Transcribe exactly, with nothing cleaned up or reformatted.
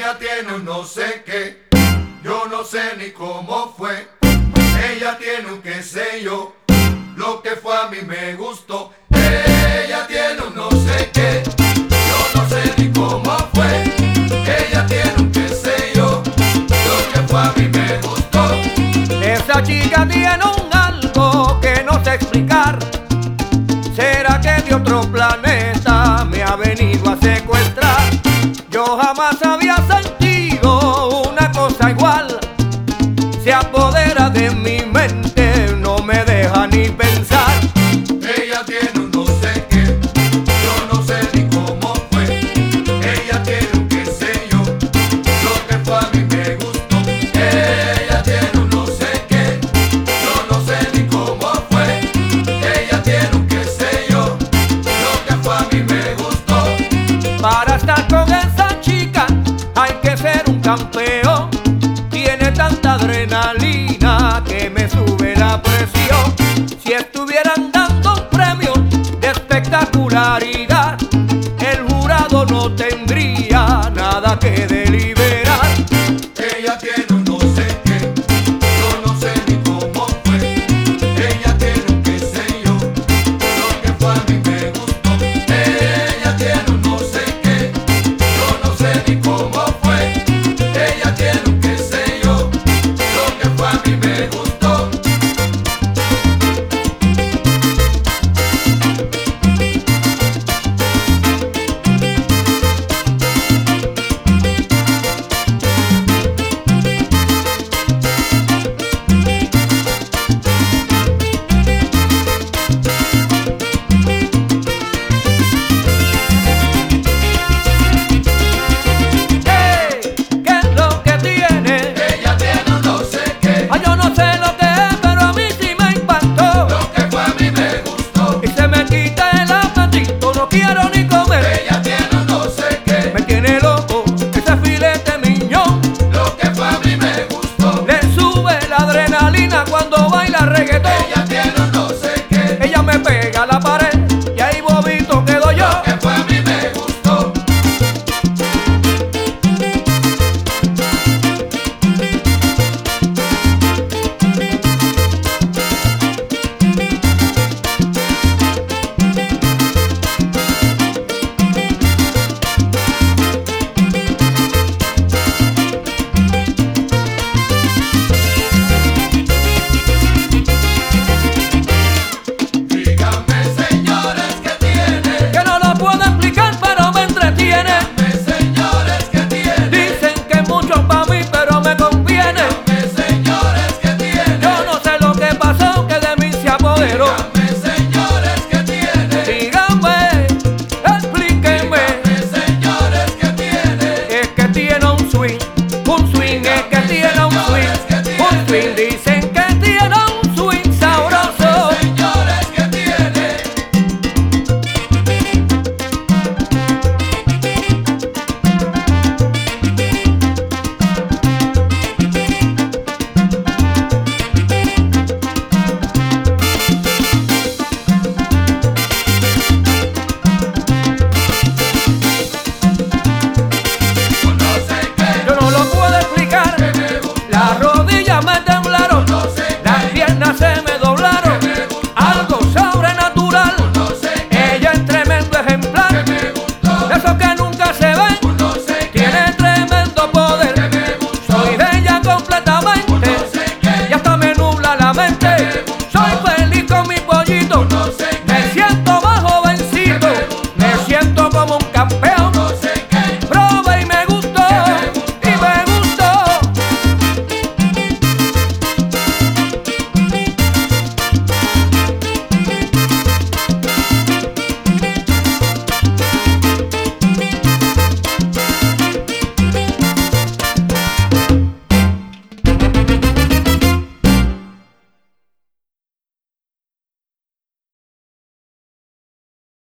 Ella tiene un no sé qué, yo no sé ni cómo fue. Ella tiene un qué sé yo, lo que fue a mí me gustó. Ella tiene un no sé qué, yo no sé ni cómo fue. Ella tiene un qué sé yo, lo que fue a mí me gustó. Esa chica tiene un algo que no sé explicar. ¿Será que de otro planeta me ha venido a secuestrar? Yo jamás había sentido una cosa igual. Se apodera de mi mente, no me deja ni pensar. Ella tiene un no sé qué, yo no sé ni cómo fue. Ella tiene un qué sé yo, lo que fue a mí me gustó. Ella tiene un no sé qué, yo no sé ni cómo fue. Ella tiene un qué sé yo, lo que fue a mí me gustó. Para estar con esa chica hay que ser un campeón. Tiene tanta adrenalina que me sube la presión. Si estuvieran dando un premio de espectacularidad, el jurado no tendría nada que decir.